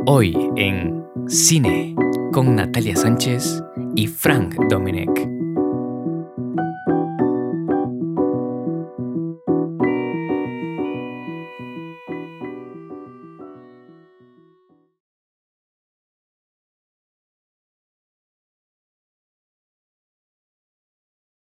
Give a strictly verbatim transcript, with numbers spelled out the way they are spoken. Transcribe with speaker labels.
Speaker 1: Hoy en Cine con Natalia Sánchez y Frank Domenech.